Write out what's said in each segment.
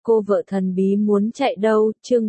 Cô vợ thần bí muốn chạy đâu, chương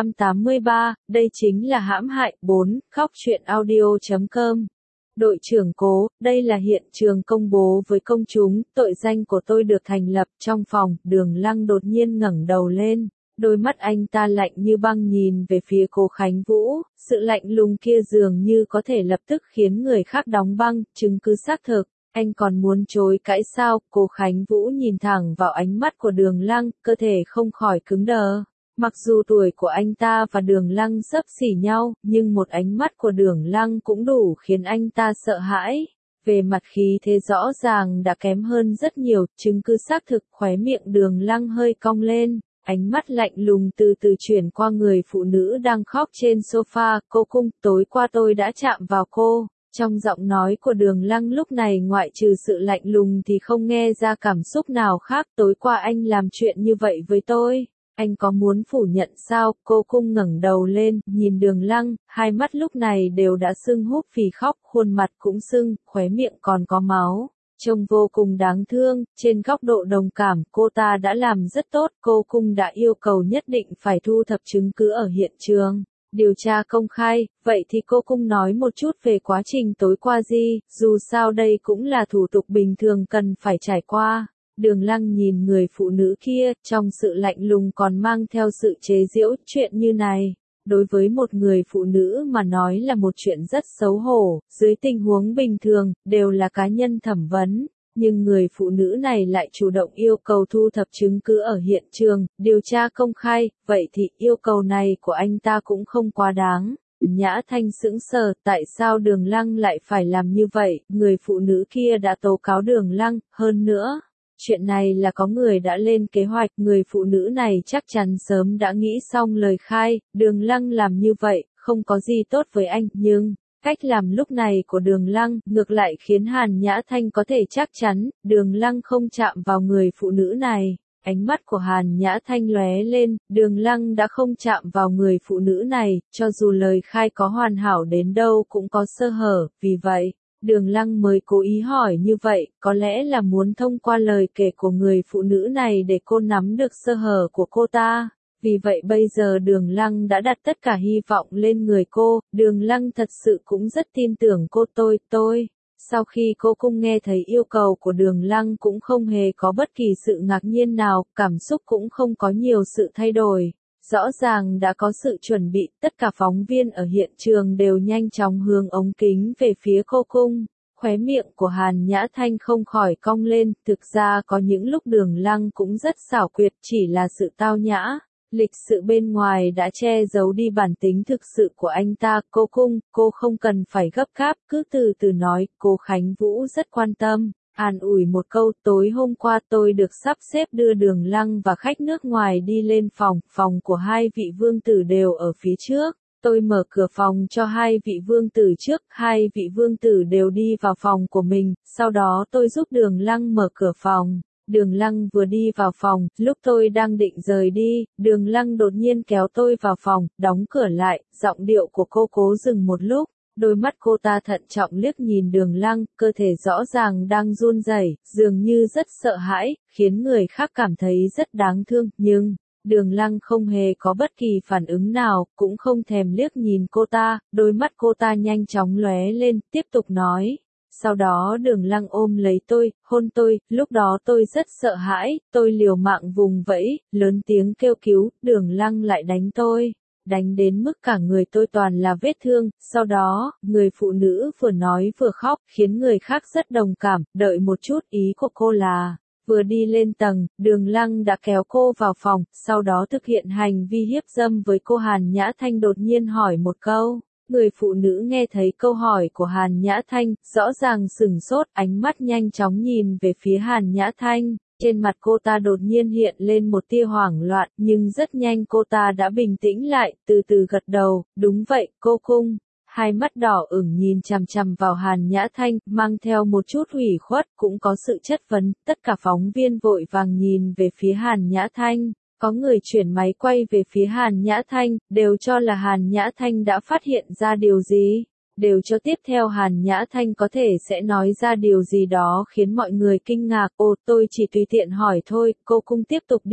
783, đây chính là hãm hại. 4, khóc chuyện audio.com. Đội trưởng Cố, đây là hiện trường công bố với công chúng, tội danh của tôi được thành lập. Trong phòng, Đường Lăng đột nhiên ngẩng đầu lên, đôi mắt anh ta lạnh như băng nhìn về phía Cố Khánh Vũ, sự lạnh lùng kia dường như có thể lập tức khiến người khác đóng băng. Chứng cứ xác thực. Anh còn muốn chối cãi sao? Cố Khánh Vũ nhìn thẳng vào ánh mắt của Đường Lăng, cơ thể không khỏi cứng đờ. Mặc dù tuổi của anh ta và Đường Lăng xấp xỉ nhau, nhưng một ánh mắt của Đường Lăng cũng đủ khiến anh ta sợ hãi. Về mặt khí thế rõ ràng đã kém hơn rất nhiều, chứng cứ xác thực. Khóe miệng Đường Lăng hơi cong lên, ánh mắt lạnh lùng từ từ chuyển qua người phụ nữ đang khóc trên sofa. Cô Cung, tối qua tôi đã chạm vào cô. Trong giọng nói của Đường Lăng lúc này ngoại trừ sự lạnh lùng thì không nghe ra cảm xúc nào khác. Tối qua anh làm chuyện như vậy với tôi, anh có muốn phủ nhận sao? Cô Cung ngẩng đầu lên, nhìn Đường Lăng, hai mắt lúc này đều đã sưng húp vì khóc, khuôn mặt cũng sưng, khóe miệng còn có máu. Trông vô cùng đáng thương. Trên góc độ đồng cảm, cô ta đã làm rất tốt. Cô Cung đã yêu cầu nhất định phải thu thập chứng cứ ở hiện trường, điều tra công khai. Vậy thì cô Cung nói một chút về quá trình tối qua gì, dù sao đây cũng là thủ tục bình thường cần phải trải qua. Đường Lăng nhìn người phụ nữ kia, trong sự lạnh lùng còn mang theo sự chế giễu. Chuyện như này, đối với một người phụ nữ mà nói là một chuyện rất xấu hổ, dưới tình huống bình thường, đều là cá nhân thẩm vấn. Nhưng người phụ nữ này lại chủ động yêu cầu thu thập chứng cứ ở hiện trường, điều tra công khai. Vậy thì yêu cầu này của anh ta cũng không quá đáng. Nhã Thanh sững sờ, tại sao Đường Lăng lại phải làm như vậy? Người phụ nữ kia đã tố cáo Đường Lăng, hơn nữa, chuyện này là có người đã lên kế hoạch. Người phụ nữ này chắc chắn sớm đã nghĩ xong lời khai. Đường Lăng làm như vậy, không có gì tốt với anh, nhưng cách làm lúc này của Đường Lăng ngược lại khiến Hàn Nhã Thanh có thể chắc chắn Đường Lăng không chạm vào người phụ nữ này. Ánh mắt của Hàn Nhã Thanh lóe lên, Đường Lăng đã không chạm vào người phụ nữ này, cho dù lời khai có hoàn hảo đến đâu cũng có sơ hở. Vì vậy, Đường Lăng mới cố ý hỏi như vậy, có lẽ là muốn thông qua lời kể của người phụ nữ này để cô nắm được sơ hở của cô ta. Vì vậy bây giờ Đường Lăng đã đặt tất cả hy vọng lên người cô. Đường Lăng thật sự cũng rất tin tưởng cô. Tôi. Sau khi cô Cung nghe thấy yêu cầu của Đường Lăng cũng không hề có bất kỳ sự ngạc nhiên nào, cảm xúc cũng không có nhiều sự thay đổi. Rõ ràng đã có sự chuẩn bị, tất cả phóng viên ở hiện trường đều nhanh chóng hướng ống kính về phía cô Cung. Khóe miệng của Hàn Nhã Thanh không khỏi cong lên, thực ra có những lúc Đường Lăng cũng rất xảo quyệt, chỉ là sự tao nhã, lịch sự bên ngoài đã che giấu đi bản tính thực sự của anh ta. Cô Cung, cô không cần phải gấp gáp, cứ từ từ nói. Cố Khánh Vũ rất quan tâm, an ủi một câu. Tối hôm qua tôi được sắp xếp đưa Đường Lăng và khách nước ngoài đi lên phòng của hai vị vương tử đều ở phía trước. Tôi mở cửa phòng cho hai vị vương tử trước, hai vị vương tử đều đi vào phòng của mình, sau đó tôi giúp Đường Lăng mở cửa phòng. Đường Lăng vừa đi vào phòng, lúc tôi đang định rời đi, Đường Lăng đột nhiên kéo tôi vào phòng, đóng cửa lại. Giọng điệu của cô cố dừng một lúc, đôi mắt cô ta thận trọng liếc nhìn Đường Lăng, cơ thể rõ ràng đang run rẩy, dường như rất sợ hãi, khiến người khác cảm thấy rất đáng thương. Nhưng Đường Lăng không hề có bất kỳ phản ứng nào, cũng không thèm liếc nhìn cô ta. Đôi mắt cô ta nhanh chóng lóe lên, tiếp tục nói. Sau đó Đường Lăng ôm lấy tôi, hôn tôi. Lúc đó tôi rất sợ hãi, tôi liều mạng vùng vẫy, lớn tiếng kêu cứu. Đường Lăng lại đánh tôi, đánh đến mức cả người tôi toàn là vết thương. Sau đó, người phụ nữ vừa nói vừa khóc, khiến người khác rất đồng cảm. Đợi một chút, ý của cô là, vừa đi lên tầng, Đường Lăng đã kéo cô vào phòng, sau đó thực hiện hành vi hiếp dâm với cô. Hàn Nhã Thanh đột nhiên hỏi một câu. Người phụ nữ nghe thấy câu hỏi của Hàn Nhã Thanh, rõ ràng sửng sốt, ánh mắt nhanh chóng nhìn về phía Hàn Nhã Thanh. Trên mặt cô ta đột nhiên hiện lên một tia hoảng loạn, nhưng rất nhanh cô ta đã bình tĩnh lại, từ từ gật đầu. Đúng vậy, cô Cung. Hai mắt đỏ ửng nhìn chằm chằm vào Hàn Nhã Thanh, mang theo một chút ủy khuất, cũng có sự chất vấn. Tất cả phóng viên vội vàng nhìn về phía Hàn Nhã Thanh. Có người chuyển máy quay về phía Hàn Nhã Thanh, đều cho là Hàn Nhã Thanh đã phát hiện ra điều gì. Đều cho tiếp theo Hàn Nhã Thanh có thể sẽ nói ra điều gì đó khiến mọi người kinh ngạc. Ồ, tôi chỉ tùy tiện hỏi thôi. Cô Cung tiếp tục đi.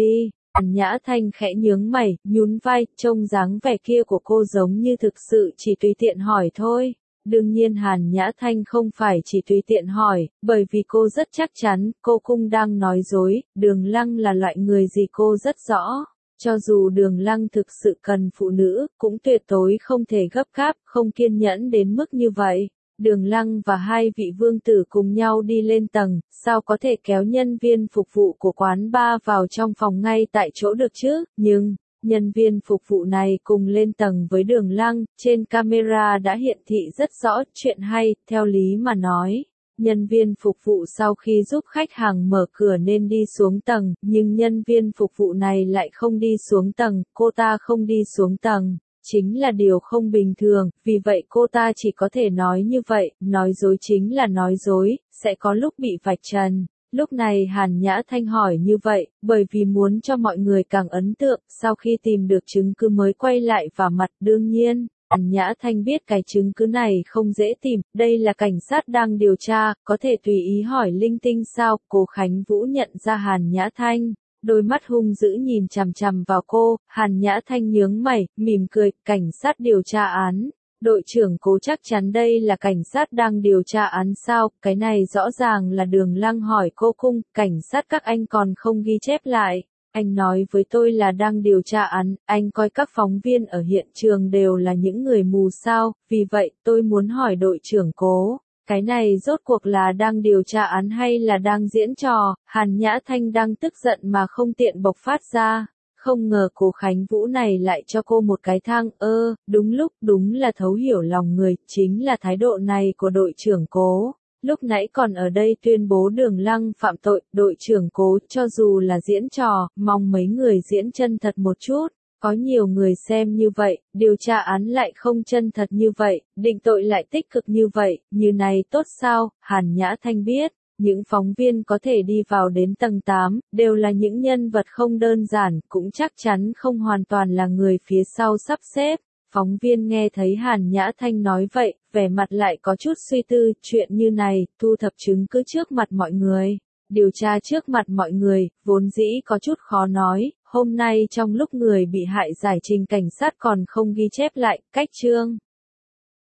Hàn Nhã Thanh khẽ nhướng mày, nhún vai, trông dáng vẻ kia của cô giống như thực sự chỉ tùy tiện hỏi thôi. Đương nhiên Hàn Nhã Thanh không phải chỉ tùy tiện hỏi, bởi vì cô rất chắc chắn, cô cũng đang nói dối, Đường Lăng là loại người gì cô rất rõ. Cho dù Đường Lăng thực sự cần phụ nữ, cũng tuyệt đối không thể gấp gáp, không kiên nhẫn đến mức như vậy. Đường Lăng và hai vị vương tử cùng nhau đi lên tầng, sao có thể kéo nhân viên phục vụ của quán bar vào trong phòng ngay tại chỗ được chứ, nhưng, nhân viên phục vụ này cùng lên tầng với Đường Lăng, trên camera đã hiện thị rất rõ, chuyện hay, theo lý mà nói. Nhân viên phục vụ sau khi giúp khách hàng mở cửa nên đi xuống tầng, nhưng nhân viên phục vụ này lại không đi xuống tầng, cô ta không đi xuống tầng. Chính là điều không bình thường, vì vậy cô ta chỉ có thể nói như vậy, nói dối chính là nói dối, sẽ có lúc bị vạch trần. Lúc này Hàn Nhã Thanh hỏi như vậy, bởi vì muốn cho mọi người càng ấn tượng, sau khi tìm được chứng cứ mới quay lại vào mặt đương nhiên. Hàn Nhã Thanh biết cái chứng cứ này không dễ tìm, đây là cảnh sát đang điều tra, có thể tùy ý hỏi linh tinh sao, Cố Khánh Vũ nhận ra Hàn Nhã Thanh. Đôi mắt hung dữ nhìn chằm chằm vào cô, Hàn Nhã Thanh nhướng mày, mỉm cười, cảnh sát điều tra án. Đội trưởng Cố chắc chắn đây là cảnh sát đang điều tra án sao, cái này rõ ràng là Đường Lăng hỏi cô cung, cảnh sát các anh còn không ghi chép lại. Anh nói với tôi là đang điều tra án, anh coi các phóng viên ở hiện trường đều là những người mù sao, vì vậy tôi muốn hỏi đội trưởng Cố. Cái này rốt cuộc là đang điều tra án hay là đang diễn trò, Hàn Nhã Thanh đang tức giận mà không tiện bộc phát ra. Không ngờ Cố Khánh Vũ này lại cho cô một cái thang, đúng lúc, đúng là thấu hiểu lòng người, chính là thái độ này của đội trưởng Cố. Lúc nãy còn ở đây tuyên bố Đường Lăng phạm tội, đội trưởng Cố, cho dù là diễn trò, mong mấy người diễn chân thật một chút. Có nhiều người xem như vậy, điều tra án lại không chân thật như vậy, định tội lại tích cực như vậy, như này tốt sao, Hàn Nhã Thanh biết, những phóng viên có thể đi vào đến tầng 8, đều là những nhân vật không đơn giản, cũng chắc chắn không hoàn toàn là người phía sau sắp xếp. Phóng viên nghe thấy Hàn Nhã Thanh nói vậy, vẻ mặt lại có chút suy tư, chuyện như này, thu thập chứng cứ trước mặt mọi người. Điều tra trước mặt mọi người, vốn dĩ có chút khó nói, hôm nay trong lúc người bị hại giải trình cảnh sát còn không ghi chép lại, cách chương.